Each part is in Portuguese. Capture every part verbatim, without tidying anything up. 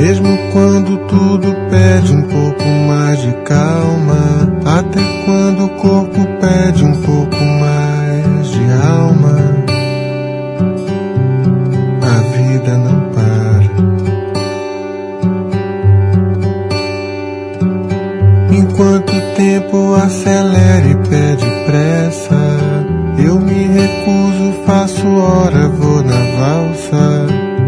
Mesmo quando tudo pede um pouco mais de calma, até quando o corpo pede um pouco mais de alma, a vida não para. Enquanto o tempo acelera e pede pressa, eu me recuso, faço hora, vou na valsa.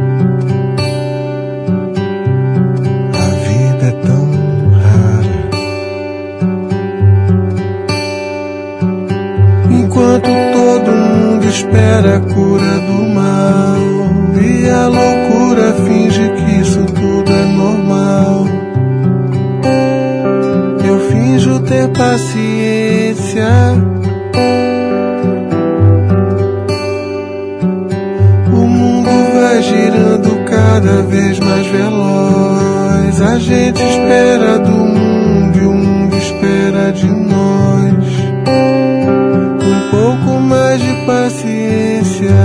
Enquanto todo mundo espera a cura do mal e a loucura finge que isso tudo é normal, eu finjo ter paciência. O mundo vai girando cada vez mais veloz. A gente espera do mundo e o mundo espera de nós. Um pouco mais de paciência.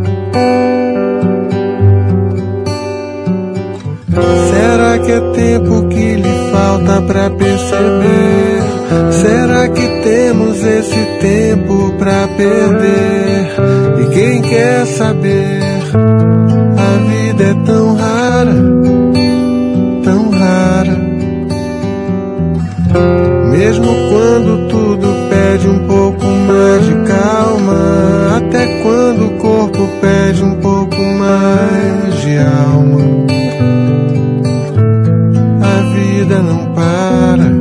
Será que é tempo que lhe falta pra perceber? Será que temos esse tempo pra perder? E quem quer saber? A vida é tão rara, tão rara. Mesmo quando tudo pede um pouco mais de calma, até quando o corpo pede um pouco mais de alma, a vida não para.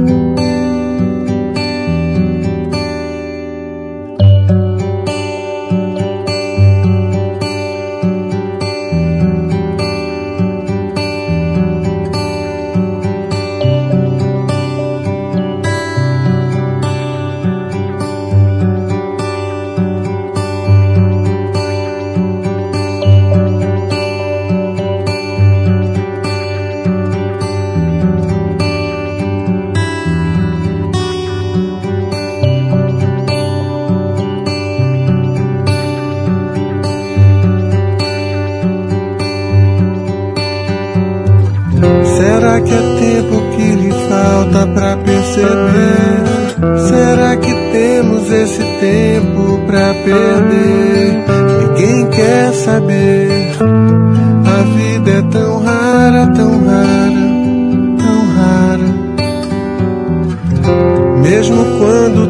Será que é tempo que lhe falta pra perceber? Será que temos esse tempo pra perder? E quem quer saber? A vida é tão rara, tão rara, tão rara. Mesmo quando